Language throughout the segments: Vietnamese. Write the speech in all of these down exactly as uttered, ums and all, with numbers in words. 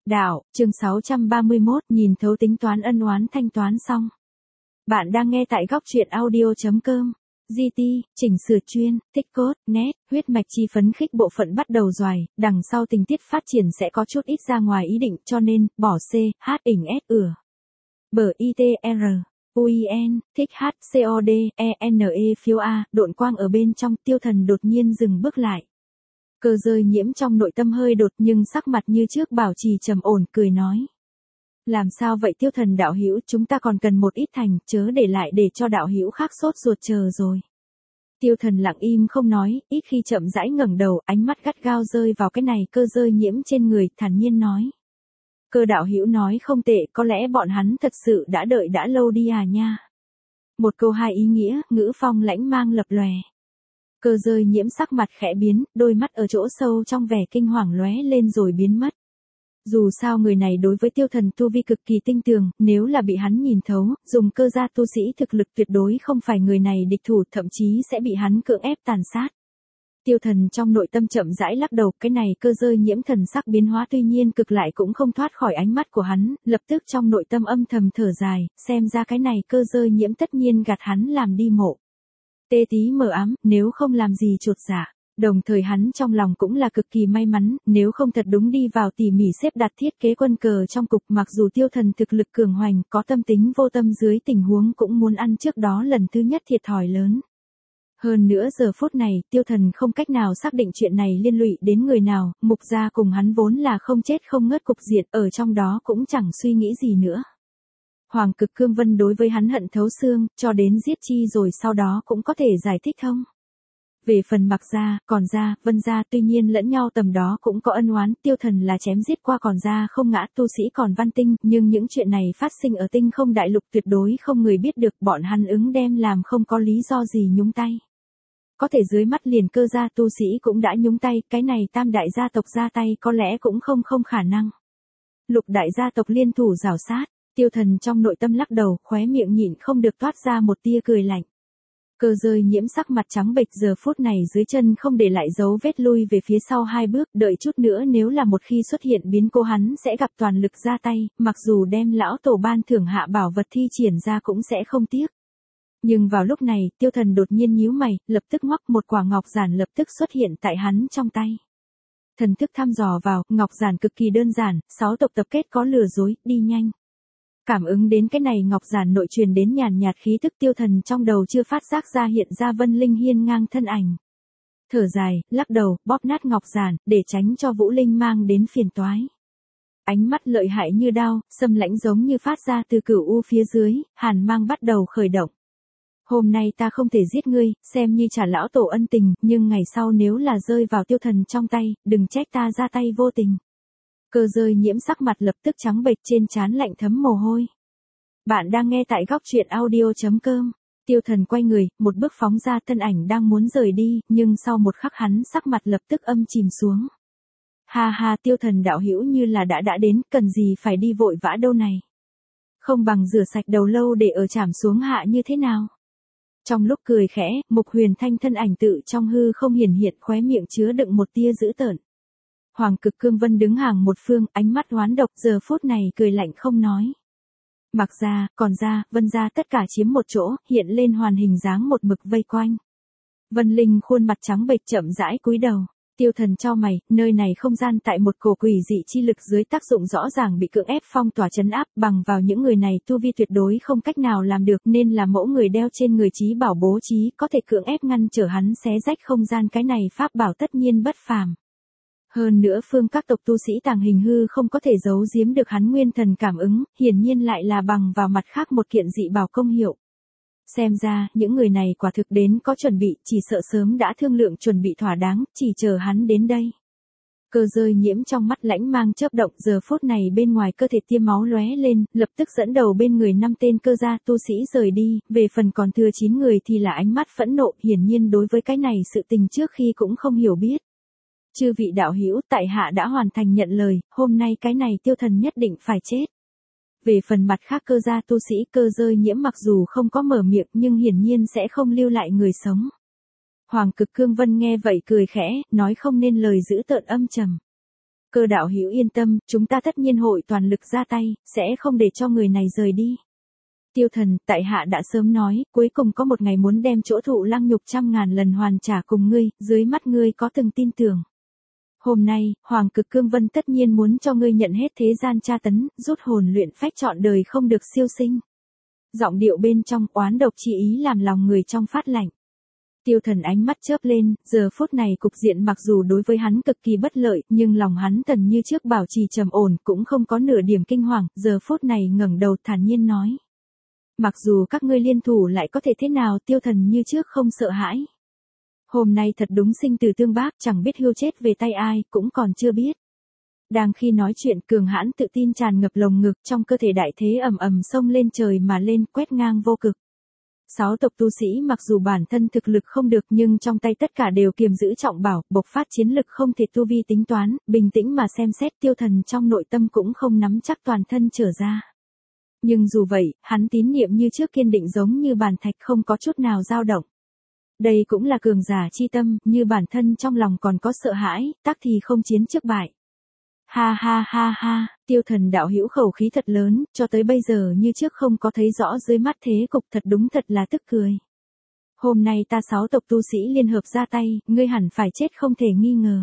Đạo, chương sáu trăm ba mươi mốt, nhìn thấu tính toán ân oán thanh toán xong. Bạn đang nghe tại góc truyện audio chấm com. giê tê, chỉnh sửa chuyên, tích cốt, nét, huyết mạch chi phấn khích bộ phận bắt đầu doài, đằng sau tình tiết phát triển sẽ có chút ít ra ngoài ý định cho nên, bỏ C, H ỉnh S ửa. Bờ I T R, U I N, thích H, C O D, E N E phiếu A, độn quang ở bên trong Tiêu Thần đột nhiên dừng bước lại. Cơ rơi nhiễm trong nội tâm hơi đột nhưng sắc mặt như trước bảo trì trầm ổn cười nói. Làm sao vậy Tiêu Thần đạo hữu, chúng ta còn cần một ít thành, chớ để lại để cho đạo hữu khác sốt ruột chờ rồi. Tiêu Thần lặng im không nói, ít khi chậm rãi ngẩng đầu, ánh mắt gắt gao rơi vào cái này cơ rơi nhiễm trên người, thản nhiên nói. Cơ đạo hữu nói không tệ, có lẽ bọn hắn thật sự đã đợi đã lâu đi à nha. Một câu hai ý nghĩa, ngữ phong lãnh mang lập lòe. Cơ rơi nhiễm sắc mặt khẽ biến, đôi mắt ở chỗ sâu trong vẻ kinh hoàng lóe lên rồi biến mất. Dù sao người này đối với Tiêu Thần tu vi cực kỳ tinh tường, nếu là bị hắn nhìn thấu, dùng cơ gia tu sĩ thực lực tuyệt đối không phải người này địch thủ, thậm chí sẽ bị hắn cưỡng ép tàn sát. Tiêu Thần trong nội tâm chậm rãi lắc đầu, cái này cơ rơi nhiễm thần sắc biến hóa tuy nhiên cực lại cũng không thoát khỏi ánh mắt của hắn, lập tức trong nội tâm âm thầm thở dài, xem ra cái này cơ rơi nhiễm tất nhiên gạt hắn làm đi mộ. Tê tí mờ ám, nếu không làm gì chột dạ. Đồng thời hắn trong lòng cũng là cực kỳ may mắn, nếu không thật đúng đi vào tỉ mỉ xếp đặt thiết kế quân cờ trong cục, mặc dù Tiêu Thần thực lực cường hoành, có tâm tính vô tâm dưới tình huống cũng muốn ăn trước đó lần thứ nhất thiệt thòi lớn. Hơn nữa giờ phút này, Tiêu Thần không cách nào xác định chuyện này liên lụy đến người nào, mục gia cùng hắn vốn là không chết không ngớt cục diện, ở trong đó cũng chẳng suy nghĩ gì nữa. Hoàng Cực Cương Vân đối với hắn hận thấu xương, cho đến giết chi rồi sau đó cũng có thể giải thích thông. Về phần Mạc gia, Còn gia, Vân gia tuy nhiên lẫn nhau tầm đó cũng có ân oán, Tiêu Thần là chém giết qua Còn gia không ngã tu sĩ Còn Văn Tinh, nhưng những chuyện này phát sinh ở Tinh Không Đại Lục tuyệt đối không người biết được, bọn hắn ứng đem làm không có lý do gì nhúng tay. Có thể dưới mắt liền cơ gia tu sĩ cũng đã nhúng tay, cái này tam đại gia tộc ra tay có lẽ cũng không không khả năng. Lục đại gia tộc liên thủ rào sát. Tiêu Thần trong nội tâm lắc đầu, khóe miệng nhịn không được toát ra một tia cười lạnh. Cơ rơi nhiễm sắc mặt trắng bệch giờ phút này dưới chân không để lại dấu vết lui về phía sau hai bước, đợi chút nữa nếu là một khi xuất hiện biến cố hắn sẽ gặp toàn lực ra tay, mặc dù đem lão tổ ban thưởng hạ bảo vật thi triển ra cũng sẽ không tiếc. Nhưng vào lúc này, Tiêu Thần đột nhiên nhíu mày, lập tức ngoắc một quả ngọc giản lập tức xuất hiện tại hắn trong tay. Thần thức thăm dò vào, ngọc giản cực kỳ đơn giản, sáu tộc tập kết có lừa dối, đi nhanh. Cảm ứng đến cái này ngọc giản nội truyền đến nhàn nhạt khí tức Tiêu Thần trong đầu chưa phát giác ra hiện ra Vân Linh hiên ngang thân ảnh. Thở dài, lắc đầu, bóp nát ngọc giản, để tránh cho Vũ Linh mang đến phiền toái. Ánh mắt lợi hại như đao, xâm lãnh giống như phát ra từ cửu u phía dưới, hàn mang bắt đầu khởi động. Hôm nay ta không thể giết ngươi, xem như trả lão tổ ân tình, nhưng ngày sau nếu là rơi vào Tiêu Thần trong tay, đừng trách ta ra tay vô tình. Cơ rơi nhiễm sắc mặt lập tức trắng bệch trên trán lạnh thấm mồ hôi. Bạn đang nghe tại góc truyện audio chấm com. Tiêu Thần quay người, một bước phóng ra thân ảnh đang muốn rời đi, nhưng sau một khắc hắn sắc mặt lập tức âm chìm xuống. Ha ha Tiêu Thần đạo hữu như là đã đã đến, cần gì phải đi vội vã đâu này. Không bằng rửa sạch đầu lâu để ở trảm xuống hạ như thế nào. Trong lúc cười khẽ, Mục Huyền Thanh thân ảnh tự trong hư không hiển hiện khóe miệng chứa đựng một tia dữ tợn. Hoàng Cực Cương Vân đứng hàng một phương, ánh mắt oán độc giờ phút này cười lạnh không nói. Mạc gia, Còn gia, Vân gia tất cả chiếm một chỗ, hiện lên hoàn hình dáng một mực vây quanh. Vân Linh khuôn mặt trắng bệch chậm rãi cúi đầu. Tiêu Thần cho mày, nơi này không gian tại một cổ quỷ dị chi lực dưới tác dụng rõ ràng bị cưỡng ép phong tỏa trấn áp, bằng vào những người này tu vi tuyệt đối không cách nào làm được nên là mẫu người đeo trên người trí bảo bố trí có thể cưỡng ép ngăn trở hắn xé rách không gian, cái này pháp bảo tất nhiên bất phàm. Hơn nữa phương các tộc tu sĩ tàng hình hư không có thể giấu giếm được hắn nguyên thần cảm ứng, hiển nhiên lại là bằng vào mặt khác một kiện dị bảo công hiệu. Xem ra, những người này quả thực đến có chuẩn bị, chỉ sợ sớm đã thương lượng chuẩn bị thỏa đáng, chỉ chờ hắn đến đây. Cơ rơi nhiễm trong mắt lãnh mang chớp động giờ phút này bên ngoài cơ thể tiêm máu lóe lên, lập tức dẫn đầu bên người năm tên cơ gia tu sĩ rời đi, về phần còn thừa chín người thì là ánh mắt phẫn nộ, hiển nhiên đối với cái này sự tình trước khi cũng không hiểu biết. Chư vị đạo hữu, tại hạ đã hoàn thành nhận lời, hôm nay cái này Tiêu Thần nhất định phải chết. Về phần mặt khác cơ gia tu sĩ cơ rơi nhiễm mặc dù không có mở miệng nhưng hiển nhiên sẽ không lưu lại người sống. Hoàng Cực Cương Vân nghe vậy cười khẽ, nói không nên lời giữ tợn âm trầm. Cơ đạo hữu yên tâm, chúng ta tất nhiên hội toàn lực ra tay, sẽ không để cho người này rời đi. Tiêu Thần, tại hạ đã sớm nói, cuối cùng có một ngày muốn đem chỗ thụ lăng nhục trăm ngàn lần hoàn trả cùng ngươi, dưới mắt ngươi có từng tin tưởng. Hôm nay, Hoàng Cực Cương Vân tất nhiên muốn cho ngươi nhận hết thế gian tra tấn, rút hồn luyện phách trọn đời không được siêu sinh. Giọng điệu bên trong oán độc chi ý làm lòng người trong phát lạnh. Tiêu Thần ánh mắt chớp lên, giờ phút này cục diện mặc dù đối với hắn cực kỳ bất lợi, nhưng lòng hắn thần như trước bảo trì trầm ổn, cũng không có nửa điểm kinh hoàng, giờ phút này ngẩng đầu thản nhiên nói. Mặc dù các ngươi liên thủ lại có thể thế nào, Tiêu Thần như trước không sợ hãi. Hôm nay thật đúng sinh tử tương bác, chẳng biết hưu chết về tay ai, cũng còn chưa biết. Đang khi nói chuyện, cường hãn tự tin tràn ngập lồng ngực, trong cơ thể đại thế ầm ầm xông lên trời mà lên, quét ngang vô cực. Sáu tộc tu sĩ mặc dù bản thân thực lực không được, nhưng trong tay tất cả đều kiềm giữ trọng bảo, bộc phát chiến lực không thể tu vi tính toán, bình tĩnh mà xem xét. Tiêu Thần trong nội tâm cũng không nắm chắc toàn thân trở ra. Nhưng dù vậy, hắn tín niệm như trước kiên định giống như bàn thạch, không có chút nào dao động. Đây cũng là cường giả chi tâm, như bản thân trong lòng còn có sợ hãi, tắc thì không chiến trước bại. Ha ha ha ha, Tiêu Thần đạo hữu khẩu khí thật lớn, cho tới bây giờ như trước không có thấy rõ dưới mắt thế cục, thật đúng thật là tức cười. Hôm nay ta sáu tộc tu sĩ liên hợp ra tay, ngươi hẳn phải chết không thể nghi ngờ.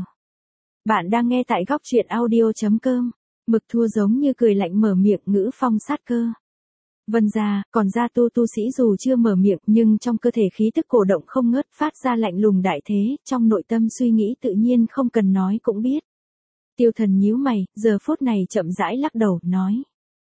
Bạn đang nghe tại góc truyện audio chấm com. Mực Thua giống như cười lạnh mở miệng, ngữ phong sát cơ. Vân gia, còn gia tu tu sĩ dù chưa mở miệng, nhưng trong cơ thể khí tức cổ động không ngớt, phát ra lạnh lùng đại thế, trong nội tâm suy nghĩ tự nhiên không cần nói cũng biết. Tiêu Thần nhíu mày, giờ phút này chậm rãi lắc đầu, nói.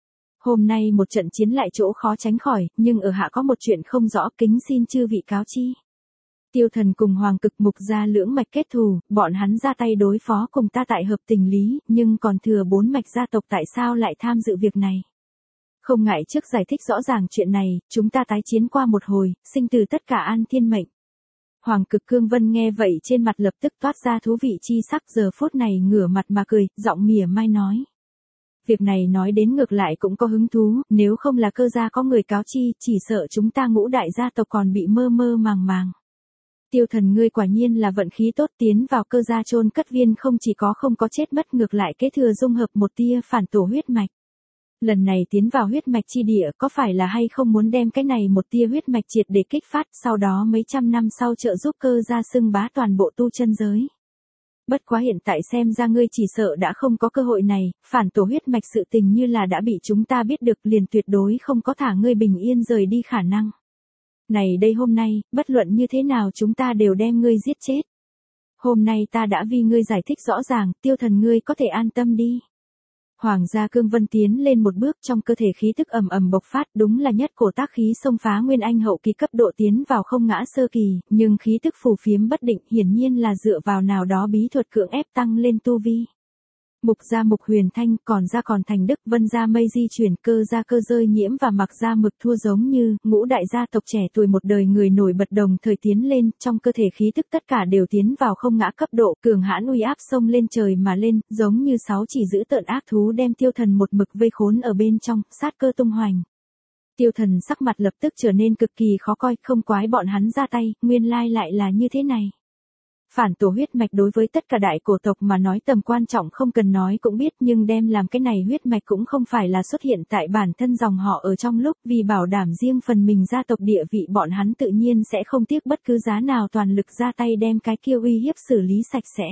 Hôm nay một trận chiến lại chỗ khó tránh khỏi, nhưng ở hạ có một chuyện không rõ, kính xin chư vị cáo chi. Tiêu Thần cùng Hoàng Cực Mục gia lưỡng mạch kết thù, bọn hắn ra tay đối phó cùng ta tại hợp tình lý, nhưng còn thừa bốn mạch gia tộc tại sao lại tham dự việc này? Không ngại trước giải thích rõ ràng chuyện này, chúng ta tái chiến qua một hồi, sinh từ tất cả an thiên mệnh. Hoàng Cực Cương Vân nghe vậy trên mặt lập tức toát ra thú vị chi sắc, giờ phút này ngửa mặt mà cười, giọng mỉa mai nói. Việc này nói đến ngược lại cũng có hứng thú, nếu không là cơ gia có người cáo chi, chỉ sợ chúng ta ngũ đại gia tộc còn bị mơ mơ màng màng. Tiêu Thần ngươi quả nhiên là vận khí tốt, tiến vào cơ gia chôn cất viên không chỉ có không có chết mất, ngược lại kế thừa dung hợp một tia phản tổ huyết mạch. Lần này tiến vào huyết mạch chi địa, có phải là hay không muốn đem cái này một tia huyết mạch triệt để kích phát, sau đó mấy trăm năm sau trợ giúp cơ gia xưng bá toàn bộ tu chân giới. Bất quá hiện tại xem ra ngươi chỉ sợ đã không có cơ hội này, phản tổ huyết mạch sự tình như là đã bị chúng ta biết được, liền tuyệt đối không có thả ngươi bình yên rời đi khả năng. Này đây hôm nay, bất luận như thế nào chúng ta đều đem ngươi giết chết. Hôm nay ta đã vì ngươi giải thích rõ ràng, Tiêu Thần ngươi có thể an tâm đi. Hoàng gia Cương Vân tiến lên một bước, trong cơ thể khí tức ầm ầm bộc phát, đúng là nhất cổ tác khí xông phá nguyên anh hậu kỳ cấp độ tiến vào không ngã sơ kỳ, nhưng khí tức phù phiếm bất định, hiển nhiên là dựa vào nào đó bí thuật cưỡng ép tăng lên tu vi. Mục gia Mục Huyền Thanh, còn gia còn Thành Đức, Vân gia Mây Di chuyển, cơ gia Cơ Rơi Nhiễm và Mặc gia Mực Thua giống như ngũ đại gia tộc trẻ tuổi một đời người nổi bật đồng thời tiến lên, trong cơ thể khí tức tất cả đều tiến vào không ngã cấp độ, cường hãn uy áp xông lên trời mà lên, giống như sáu chỉ giữ tợn ác thú đem Tiêu Thần một mực vây khốn ở bên trong, sát cơ tung hoành. Tiêu Thần sắc mặt lập tức trở nên cực kỳ khó coi, không quái bọn hắn ra tay, nguyên lai lại là như thế này. Phản tổ huyết mạch đối với tất cả đại cổ tộc mà nói tầm quan trọng không cần nói cũng biết, nhưng đem làm cái này huyết mạch cũng không phải là xuất hiện tại bản thân dòng họ ở trong lúc, vì bảo đảm riêng phần mình gia tộc địa vị, bọn hắn tự nhiên sẽ không tiếc bất cứ giá nào toàn lực ra tay đem cái kia uy hiếp xử lý sạch sẽ.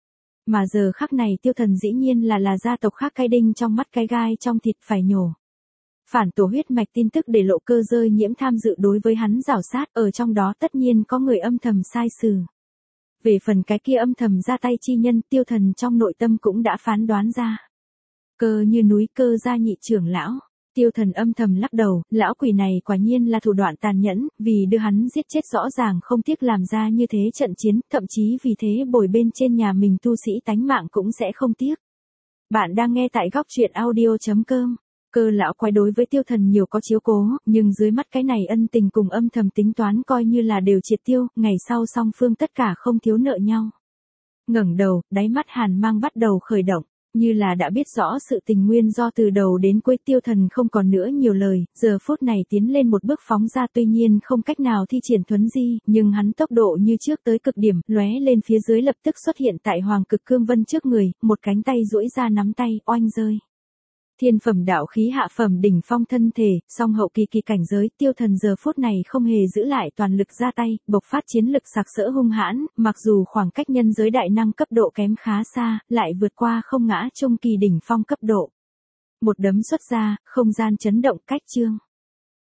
Mà giờ khắc này Tiêu Thần dĩ nhiên là là gia tộc khác cái đinh trong mắt cái gai trong thịt phải nhổ. Phản tổ huyết mạch tin tức để Lộ Cơ Rơi Nhiễm tham dự đối với hắn rảo sát, ở trong đó tất nhiên có người âm thầm sai sử. Về phần cái kia âm thầm ra tay chi nhân, Tiêu Thần trong nội tâm cũng đã phán đoán ra. Cơ như núi, Cơ gia nhị trưởng lão. Tiêu Thần âm thầm lắc đầu, lão quỷ này quả nhiên là thủ đoạn tàn nhẫn, vì đưa hắn giết chết rõ ràng không tiếc làm ra như thế trận chiến, thậm chí vì thế bồi bên trên nhà mình tu sĩ tánh mạng cũng sẽ không tiếc. Bạn đang nghe tại góc truyện audio chấm com. Cơ lão quái đối với Tiêu Thần nhiều có chiếu cố, nhưng dưới mắt cái này ân tình cùng âm thầm tính toán coi như là đều triệt tiêu, ngày sau song phương tất cả không thiếu nợ nhau. Ngẩng đầu, đáy mắt hàn mang bắt đầu khởi động. Như là đã biết rõ sự tình nguyên do từ đầu đến cuối, Tiêu Thần không còn nữa nhiều lời, giờ phút này tiến lên một bước phóng ra, tuy nhiên không cách nào thi triển thuấn di, nhưng hắn tốc độ như trước tới cực điểm, lóe lên phía dưới lập tức xuất hiện tại Hoàng Cực Cương Vân trước người, một cánh tay duỗi ra nắm tay, oanh rơi. Thiên phẩm đạo khí hạ phẩm đỉnh phong thân thể, song hậu kỳ kỳ cảnh giới, Tiêu Thần giờ phút này không hề giữ lại toàn lực ra tay, bộc phát chiến lực sặc sỡ hung hãn, mặc dù khoảng cách nhân giới đại năng cấp độ kém khá xa, lại vượt qua không ngã trung kỳ đỉnh phong cấp độ. Một đấm xuất ra, không gian chấn động cách chương.